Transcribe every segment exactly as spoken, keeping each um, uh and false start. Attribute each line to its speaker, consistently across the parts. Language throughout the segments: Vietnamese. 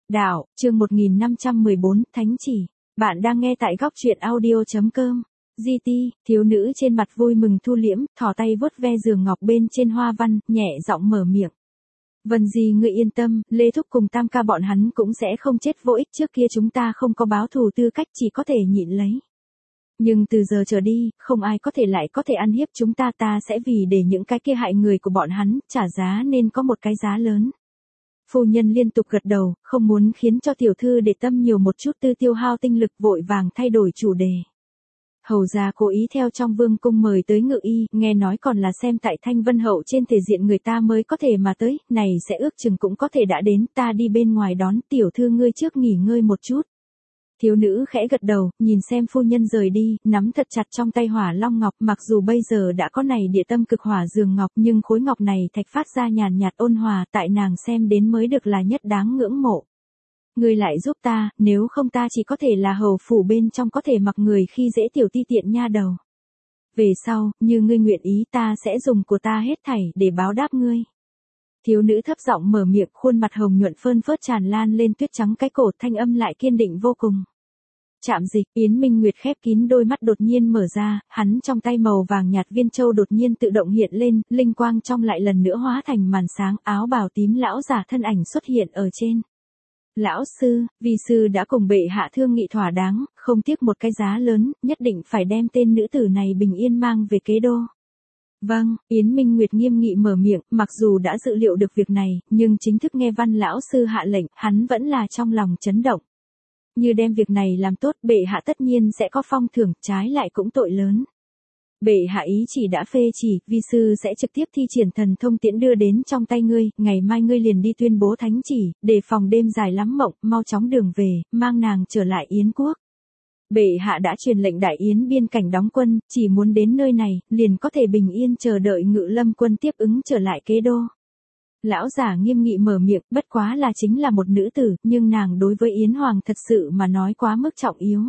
Speaker 1: Đạo, chương một nghìn năm trăm mười bốn, Thánh chỉ. Bạn đang nghe tại góc truyện audio.com. giê tê, thiếu nữ trên mặt vui mừng thu liễm, thò tay vuốt ve giường ngọc bên trên hoa văn, nhẹ giọng mở miệng. Vân Di ngươi yên tâm, Lê Thúc cùng Tam ca bọn hắn cũng sẽ không chết vô ích, trước kia chúng ta không có báo thù tư cách, chỉ có thể nhịn lấy. Nhưng từ giờ trở đi, không ai có thể lại có thể ăn hiếp chúng ta, ta sẽ vì để những cái kia hại người của bọn hắn, trả giá nên có một cái giá lớn. Phu nhân liên tục gật đầu, không muốn khiến cho tiểu thư để tâm nhiều một chút tư tiêu hao tinh lực, vội vàng thay đổi chủ đề. Hầu gia cố ý theo trong vương cung mời tới ngự y, nghe nói còn là xem tại Thanh Vân Hậu trên thể diện người ta mới có thể mà tới, này sẽ ước chừng cũng có thể đã đến, ta đi bên ngoài đón, tiểu thư ngươi trước nghỉ ngơi một chút. Thiếu nữ khẽ gật đầu, nhìn xem phu nhân rời đi, nắm thật chặt trong tay hỏa long ngọc, mặc dù bây giờ đã có này địa tâm cực hỏa giường ngọc, nhưng khối ngọc này thạch phát ra nhàn nhạt ôn hòa, tại nàng xem đến mới được là nhất đáng ngưỡng mộ. Ngươi lại giúp ta, nếu không ta chỉ có thể là hầu phủ bên trong có thể mặc người khi dễ tiểu ti tiện nha đầu. Về sau, như ngươi nguyện ý, ta sẽ dùng của ta hết thảy để báo đáp ngươi. Thiếu nữ thấp giọng mở miệng, khuôn mặt hồng nhuận phơn phớt tràn lan lên tuyết trắng cái cổ, thanh âm lại kiên định vô cùng. Chạm dịch, Yến Minh Nguyệt khép kín đôi mắt đột nhiên mở ra, hắn trong tay màu vàng nhạt viên châu đột nhiên tự động hiện lên, linh quang trong lại lần nữa hóa thành màn sáng, áo bào tím lão giả thân ảnh xuất hiện ở trên. Lão sư, vi sư đã cùng bệ hạ thương nghị thỏa đáng, không tiếc một cái giá lớn, nhất định phải đem tên nữ tử này bình yên mang về kế đô. Vâng, Yến Minh Nguyệt nghiêm nghị mở miệng, mặc dù đã dự liệu được việc này, nhưng chính thức nghe văn lão sư hạ lệnh, hắn vẫn là trong lòng chấn động. Như đem việc này làm tốt, bệ hạ tất nhiên sẽ có phong thưởng, trái lại cũng tội lớn. Bệ hạ ý chỉ đã phê chỉ, vi sư sẽ trực tiếp thi triển thần thông tiễn đưa đến trong tay ngươi, ngày mai ngươi liền đi tuyên bố thánh chỉ, để phòng đêm dài lắm mộng, mau chóng đường về, mang nàng trở lại Yến quốc. Bệ hạ đã truyền lệnh Đại Yến biên cảnh đóng quân, chỉ muốn đến nơi này, liền có thể bình yên chờ đợi Ngự Lâm quân tiếp ứng trở lại kế đô. Lão giả nghiêm nghị mở miệng, bất quá là chính là một nữ tử, nhưng nàng đối với Yến Hoàng thật sự mà nói quá mức trọng yếu.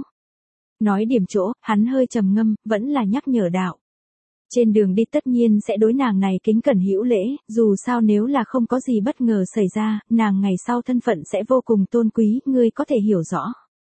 Speaker 1: Nói điểm chỗ, hắn hơi trầm ngâm, vẫn là nhắc nhở đạo. Trên đường đi tất nhiên sẽ đối nàng này kính cẩn hữu lễ, dù sao nếu là không có gì bất ngờ xảy ra, nàng ngày sau thân phận sẽ vô cùng tôn quý, ngươi có thể hiểu rõ.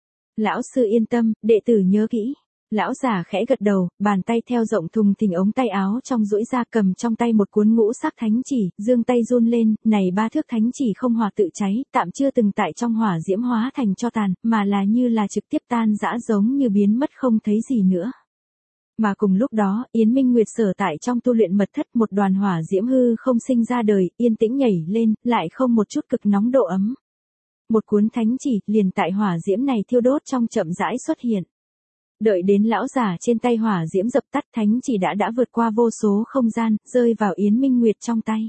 Speaker 1: Lão sư yên tâm, đệ tử nhớ kỹ. Lão giả khẽ gật đầu, bàn tay theo rộng thùng thình ống tay áo trong duỗi ra, cầm trong tay một cuốn ngũ sắc thánh chỉ, giương tay run lên, này ba thước thánh chỉ không hòa tự cháy, tạm chưa từng tại trong hỏa diễm hóa thành tro tàn, mà là như là trực tiếp tan rã, giống như biến mất không thấy gì nữa. Mà cùng lúc đó, Yến Minh Nguyệt sở tại trong tu luyện mật thất, một đoàn hỏa diễm hư không sinh ra đời, yên tĩnh nhảy lên, lại không một chút cực nóng độ ấm. Một cuốn thánh chỉ, liền tại hỏa diễm này thiêu đốt trong chậm rãi xuất hiện. Đợi đến lão giả trên tay hỏa diễm dập tắt, thánh chỉ đã đã vượt qua vô số không gian, rơi vào Yến Minh Nguyệt trong tay.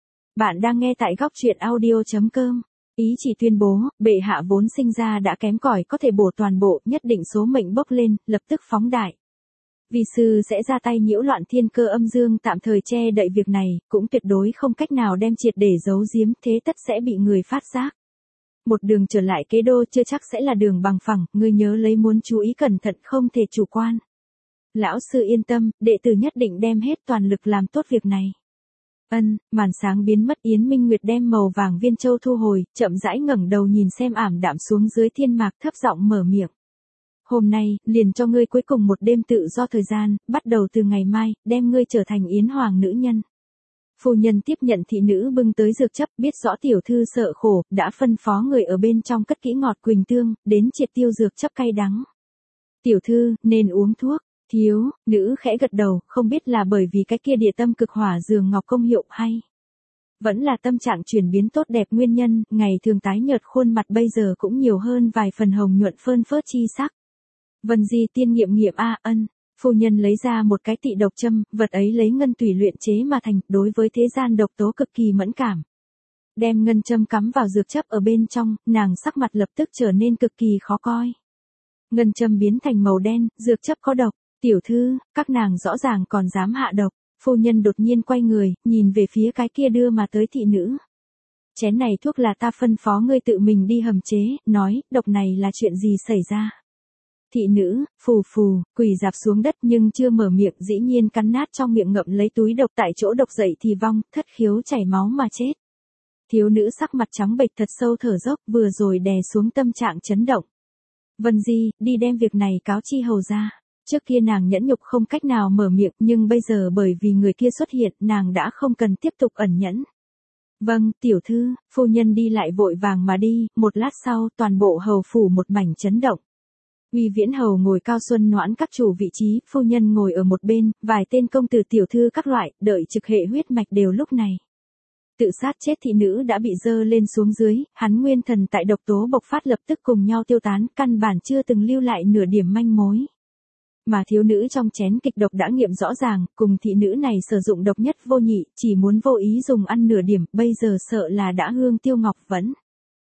Speaker 1: Bạn đang nghe tại góc truyện audio.com. Ý chỉ tuyên bố, bệ hạ vốn sinh ra đã kém cỏi, có thể bổ toàn bộ, nhất định số mệnh bốc lên, lập tức phóng đại. Vi sư sẽ ra tay nhiễu loạn thiên cơ âm dương, tạm thời che đậy việc này, cũng tuyệt đối không cách nào đem triệt để giấu giếm, thế tất sẽ bị người phát giác. Một đường trở lại kế đô chưa chắc sẽ là đường bằng phẳng, ngươi nhớ lấy, muốn chú ý cẩn thận, không thể chủ quan. Lão sư yên tâm, đệ tử nhất định đem hết toàn lực làm tốt việc này. Ân, màn sáng biến mất, Yến Minh Nguyệt đem màu vàng viên châu thu hồi, chậm rãi ngẩng đầu nhìn xem ảm đạm xuống dưới thiên mạc, thấp giọng mở miệng. Hôm nay, liền cho ngươi cuối cùng một đêm tự do thời gian, bắt đầu từ ngày mai, đem ngươi trở thành Yến Hoàng nữ nhân. Phu nhân tiếp nhận thị nữ bưng tới dược chấp, biết rõ tiểu thư sợ khổ, đã phân phó người ở bên trong cất kỹ ngọt quỳnh tương, đến triệt tiêu dược chấp cay đắng. Tiểu thư, nên uống thuốc. Thiếu, nữ khẽ gật đầu, không biết là bởi vì cái kia địa tâm cực hỏa giường ngọc công hiệu hay. Vẫn là tâm trạng chuyển biến tốt đẹp nguyên nhân, ngày thường tái nhợt khuôn mặt bây giờ cũng nhiều hơn vài phần hồng nhuận phơn phớt chi sắc. Vân Di tiên nghiệm nghiệm a ân. Phu nhân lấy ra một cái tị độc châm, vật ấy lấy ngân tủy luyện chế mà thành, đối với thế gian độc tố cực kỳ mẫn cảm. Đem ngân châm cắm vào dược chấp ở bên trong, nàng sắc mặt lập tức trở nên cực kỳ khó coi. Ngân châm biến thành màu đen, dược chấp có độc. Tiểu thư, các nàng rõ ràng còn dám hạ độc. Phu nhân đột nhiên quay người, nhìn về phía cái kia đưa mà tới thị nữ. Chén này thuốc là ta phân phó ngươi tự mình đi hầm chế, nói, độc này là chuyện gì xảy ra. Thị nữ, phù phù, quỳ dạp xuống đất nhưng chưa mở miệng, dĩ nhiên cắn nát trong miệng, ngậm lấy túi độc, tại chỗ độc dậy thì vong, thất khiếu chảy máu mà chết. Thiếu nữ sắc mặt trắng bệch thật sâu thở dốc, vừa rồi đè xuống tâm trạng chấn động. Vân Di, đi đem việc này cáo chi hầu ra. Trước kia nàng nhẫn nhục không cách nào mở miệng, nhưng bây giờ bởi vì người kia xuất hiện, nàng đã không cần tiếp tục ẩn nhẫn. Vâng, tiểu thư, phu nhân đi lại vội vàng mà đi, một lát sau, toàn bộ hầu phủ một mảnh chấn động. Uy Viễn hầu ngồi cao xuân noãn các chủ vị trí, phu nhân ngồi ở một bên, vài tên công tử tiểu thư các loại, đợi trực hệ huyết mạch đều lúc này. Tự sát chết thị nữ đã bị dơ lên xuống dưới, hắn nguyên thần tại độc tố bộc phát lập tức cùng nhau tiêu tán, căn bản chưa từng lưu lại nửa điểm manh mối. Mà thiếu nữ trong chén kịch độc đã nghiệm rõ ràng, cùng thị nữ này sử dụng độc nhất vô nhị, chỉ muốn vô ý dùng ăn nửa điểm, bây giờ sợ là đã hương tiêu ngọc vẫn.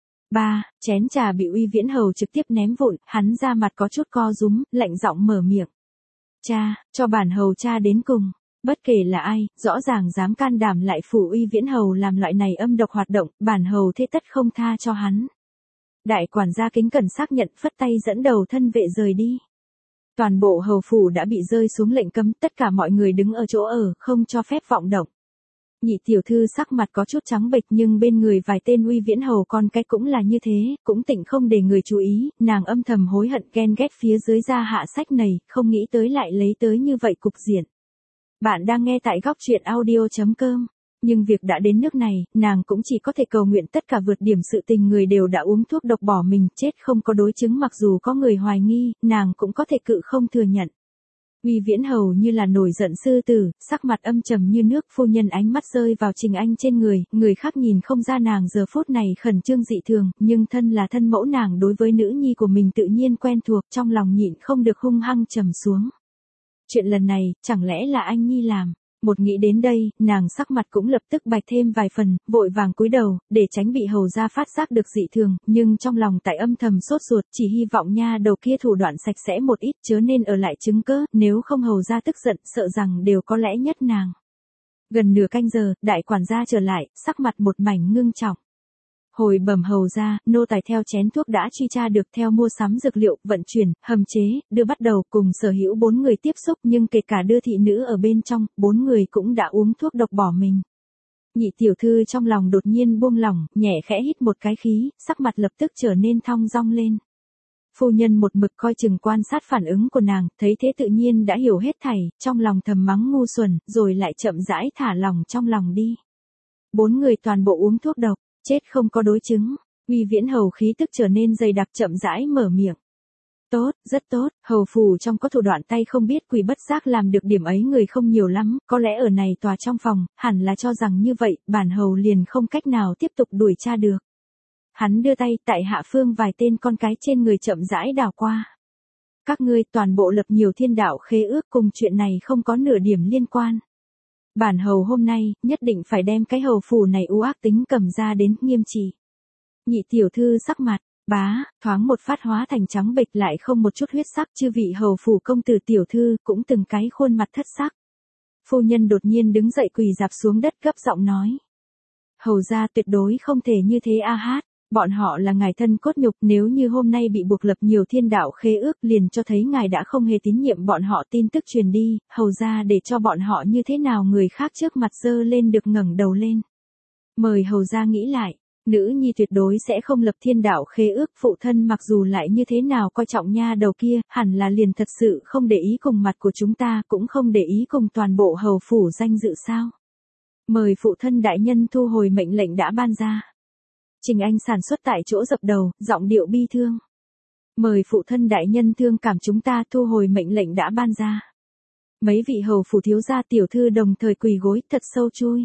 Speaker 1: Ba, chén trà bị Uy Viễn hầu trực tiếp ném vụn, hắn ra mặt có chút co rúm, lạnh giọng mở miệng. Cha, cho bản hầu cha đến cùng. Bất kể là ai, rõ ràng dám can đảm lại phủ Uy Viễn hầu làm loại này âm độc hoạt động, bản hầu thế tất không tha cho hắn. Đại quản gia kính cẩn xác nhận, phất tay dẫn đầu thân vệ rời đi. Toàn bộ hầu phủ đã bị rơi xuống lệnh cấm, tất cả mọi người đứng ở chỗ ở, không cho phép vọng động. Nhị tiểu thư sắc mặt có chút trắng bệch, nhưng bên người vài tên Uy Viễn hầu con cái cũng là như thế, cũng tịnh không để người chú ý, nàng âm thầm hối hận ghen ghét phía dưới ra hạ sách này, không nghĩ tới lại lấy tới như vậy cục diện. Bạn đang nghe tại góc truyện audio chấm com. Nhưng việc đã đến nước này, nàng cũng chỉ có thể cầu nguyện tất cả vượt điểm sự tình người đều đã uống thuốc độc bỏ mình, chết không có đối chứng, mặc dù có người hoài nghi, nàng cũng có thể cự không thừa nhận. Uy Viễn hầu như là nổi giận sư tử, sắc mặt âm trầm như nước, phu nhân ánh mắt rơi vào Trình Anh trên người, người khác nhìn không ra nàng giờ phút này khẩn trương dị thường, nhưng thân là thân mẫu nàng đối với nữ nhi của mình tự nhiên quen thuộc, trong lòng nhịn không được hung hăng trầm xuống. Chuyện lần này, chẳng lẽ là anh nhi làm? Một nghĩ đến đây, nàng sắc mặt cũng lập tức bạch thêm vài phần, vội vàng cúi đầu, để tránh bị hầu gia phát giác được dị thường, nhưng trong lòng tại âm thầm sốt ruột, chỉ hy vọng nha đầu kia thủ đoạn sạch sẽ một ít, chớ nên ở lại chứng cớ, nếu không hầu gia tức giận, sợ rằng đều có lẽ nhất nàng. Gần nửa canh giờ, đại quản gia trở lại, sắc mặt một mảnh ngưng trọng. Hồi bẩm hầu gia, nô tài theo chén thuốc đã truy tra được, theo mua sắm dược liệu, vận chuyển, hầm chế, đưa bắt đầu cùng sở hữu bốn người tiếp xúc, nhưng kể cả đưa thị nữ ở bên trong, bốn người cũng đã uống thuốc độc bỏ mình. Nhị tiểu thư trong lòng đột nhiên buông lỏng, nhẹ khẽ hít một cái khí, sắc mặt lập tức trở nên thong dong lên. Phu nhân một mực coi chừng quan sát phản ứng của nàng, thấy thế tự nhiên đã hiểu hết thảy, trong lòng thầm mắng ngu xuẩn, rồi lại chậm rãi thả lòng trong lòng đi. Bốn người toàn bộ uống thuốc độc. Chết không có đối chứng. Uy Viễn hầu khí tức trở nên dày đặc, chậm rãi mở miệng. Tốt, rất tốt, hầu phủ trong có thủ đoạn tay không biết quỷ bất giác làm được điểm ấy người không nhiều lắm, có lẽ ở này tòa trong phòng, hẳn là cho rằng như vậy, bản hầu liền không cách nào tiếp tục đuổi tra được. Hắn đưa tay, tại hạ phương vài tên con cái trên người chậm rãi đảo qua. Các ngươi toàn bộ lập nhiều thiên đạo khế ước, cùng chuyện này không có nửa điểm liên quan. Bản hầu hôm nay, nhất định phải đem cái hầu phủ này u ác tính cầm ra đến nghiêm trị. Nhị tiểu thư sắc mặt, bá, thoáng một phát hóa thành trắng bệch, lại không một chút huyết sắc, chư vị hầu phủ công tử tiểu thư cũng từng cái khuôn mặt thất sắc. Phu nhân đột nhiên đứng dậy quỳ rạp xuống đất gấp giọng nói. Hầu gia tuyệt đối không thể như thế a hát. Bọn họ là ngài thân cốt nhục, nếu như hôm nay bị buộc lập nhiều thiên đạo khế ước liền cho thấy ngài đã không hề tín nhiệm bọn họ. Tin tức truyền đi, hầu ra để cho bọn họ như thế nào người khác trước mặt dơ lên được ngẩng đầu lên. Mời hầu ra nghĩ lại, nữ nhi tuyệt đối sẽ không lập thiên đạo khế ước, phụ thân mặc dù lại như thế nào coi trọng nha đầu kia, hẳn là liền thật sự không để ý cùng mặt của chúng ta, cũng không để ý cùng toàn bộ hầu phủ danh dự sao. Mời phụ thân đại nhân thu hồi mệnh lệnh đã ban ra. Trình Anh sản xuất tại chỗ dập đầu, giọng điệu bi thương. Mời phụ thân đại nhân thương cảm chúng ta thu hồi mệnh lệnh đã ban ra. Mấy vị hầu phủ thiếu gia tiểu thư đồng thời quỳ gối thật sâu chui.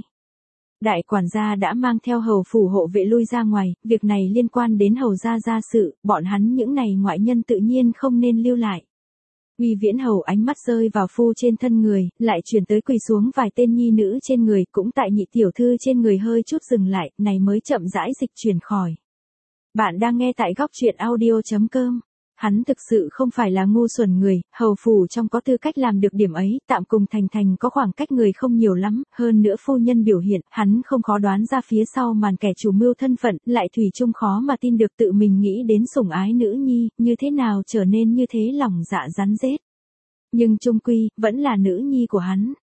Speaker 1: Đại quản gia đã mang theo hầu phủ hộ vệ lui ra ngoài, việc này liên quan đến hầu gia gia sự, bọn hắn những này ngoại nhân tự nhiên không nên lưu lại. Uy Viễn hầu ánh mắt rơi vào phu trên thân người, lại chuyển tới quỳ xuống vài tên nhi nữ trên người, cũng tại nhị tiểu thư trên người hơi chút dừng lại, này mới chậm rãi dịch chuyển khỏi. Bạn đang nghe tại góc truyện audio chấm com. Hắn thực sự không phải là ngu xuẩn người, hầu phủ trong có tư cách làm được điểm ấy, tạm cùng Thành Thành có khoảng cách người không nhiều lắm, hơn nữa phu nhân biểu hiện, hắn không khó đoán ra phía sau màn kẻ chủ mưu thân phận, lại thủy chung khó mà tin được tự mình nghĩ đến sủng ái nữ nhi, như thế nào trở nên như thế lòng dạ rắn rết. Nhưng chung quy, vẫn là nữ nhi của hắn.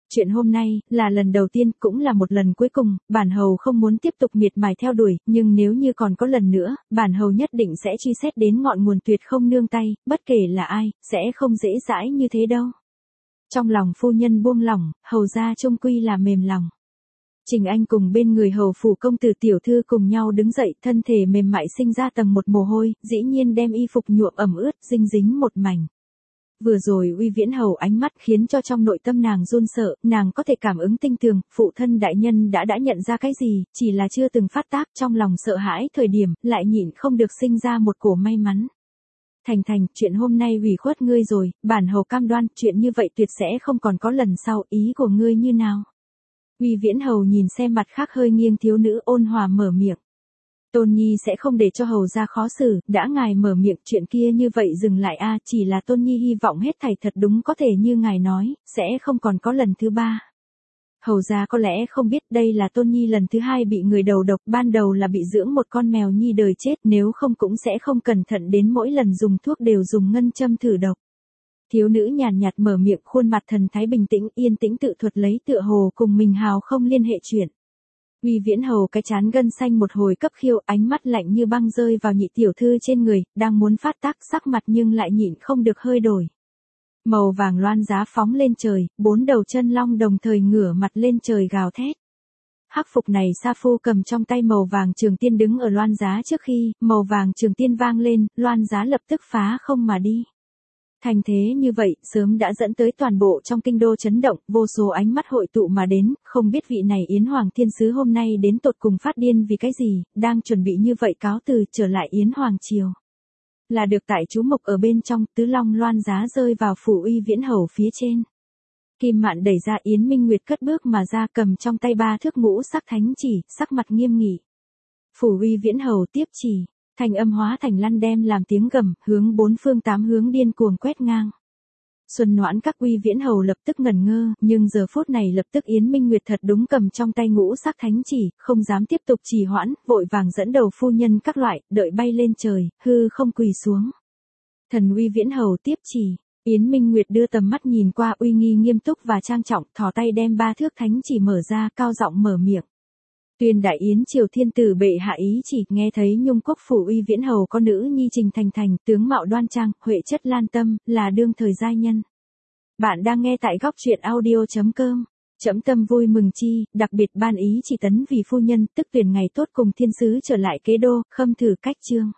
Speaker 1: Chuyện hôm nay, là lần đầu tiên, cũng là một lần cuối cùng, bản hầu không muốn tiếp tục miệt mài theo đuổi, nhưng nếu như còn có lần nữa, bản hầu nhất định sẽ truy xét đến ngọn nguồn tuyệt không nương tay, bất kể là ai, sẽ không dễ dãi như thế đâu. Trong lòng phu nhân buông lỏng, hầu ra chung quy là mềm lòng. Trình Anh cùng bên người hầu phủ công tử tiểu thư cùng nhau đứng dậy, thân thể mềm mại sinh ra tầng một mồ hôi, dĩ nhiên đem y phục nhuộm ẩm ướt, dinh dính một mảnh. Vừa rồi Uy Viễn Hầu ánh mắt khiến cho trong nội tâm nàng run sợ, nàng có thể cảm ứng tinh tường, phụ thân đại nhân đã đã nhận ra cái gì, chỉ là chưa từng phát tác, trong lòng sợ hãi thời điểm, lại nhịn không được sinh ra một cổ may mắn. Thành Thành, chuyện hôm nay ủy khuất ngươi rồi, bản hầu cam đoan, chuyện như vậy tuyệt sẽ không còn có lần sau, ý của ngươi như nào? Uy Viễn Hầu nhìn xem mặt khác hơi nghiêng thiếu nữ ôn hòa mở miệng. Tôn Nhi sẽ không để cho hầu ra khó xử, đã ngài mở miệng chuyện kia như vậy dừng lại a, chỉ là Tôn Nhi hy vọng hết thảy thật đúng có thể như ngài nói, sẽ không còn có lần thứ ba. Hầu ra có lẽ không biết đây là Tôn Nhi lần thứ hai bị người đầu độc, ban đầu là bị dưỡng một con mèo nhi đời chết, nếu không cũng sẽ không cẩn thận đến mỗi lần dùng thuốc đều dùng ngân châm thử độc. Thiếu nữ nhàn nhạt mở miệng, khuôn mặt thần thái bình tĩnh, yên tĩnh tự thuật lấy, tựa hồ cùng mình hào không liên hệ chuyện. Uy Viễn Hầu cái chán gân xanh một hồi cấp khiêu, ánh mắt lạnh như băng rơi vào nhị tiểu thư trên người, đang muốn phát tác sắc mặt nhưng lại nhịn không được hơi đổi. Màu vàng loan giá phóng lên trời, bốn đầu chân long đồng thời ngửa mặt lên trời gào thét. Hắc phục này sa phu cầm trong tay màu vàng trường tiên đứng ở loan giá trước khi, màu vàng trường tiên vang lên, loan giá lập tức phá không mà đi. Thành thế như vậy, sớm đã dẫn tới toàn bộ trong kinh đô chấn động, vô số ánh mắt hội tụ mà đến, không biết vị này Yến Hoàng Thiên Sứ hôm nay đến tột cùng phát điên vì cái gì, đang chuẩn bị như vậy cáo từ trở lại Yến Hoàng Triều. Là được tại chú mộc ở bên trong, tứ long loan giá rơi vào phủ Uy Viễn Hầu phía trên. Kim Mạn đẩy ra Yến Minh Nguyệt cất bước mà ra cầm trong tay ba thước ngũ sắc thánh chỉ, sắc mặt nghiêm nghị. Phủ Uy Viễn Hầu tiếp chỉ. Thành âm hóa thành lăn đem làm tiếng gầm, hướng bốn phương tám hướng điên cuồng quét ngang. Xuân Noãn các Uy Viễn Hầu lập tức ngẩn ngơ, nhưng giờ phút này lập tức Yến Minh Nguyệt thật đúng cầm trong tay ngũ sắc thánh chỉ, không dám tiếp tục trì hoãn, vội vàng dẫn đầu phu nhân các loại, đợi bay lên trời, hư không quỳ xuống. Thần Uy Viễn Hầu tiếp chỉ, Yến Minh Nguyệt đưa tầm mắt nhìn qua uy nghi nghiêm túc và trang trọng, thò tay đem ba thước thánh chỉ mở ra, cao giọng mở miệng. Tuyên đại Yến triều thiên tử bệ hạ ý chỉ, nghe thấy Nhung quốc phủ Uy Viễn Hầu có nữ nhi Trình Thành Thành, tướng mạo đoan trang, huệ chất lan tâm, là đương thời giai nhân. Bạn đang nghe tại góc truyện audio chấm com. Trẫm tâm vui mừng chi, đặc biệt ban ý chỉ tấn vì phu nhân, tức tuyển ngày tốt cùng thiên sứ trở lại kế đô, khâm thử cách chương.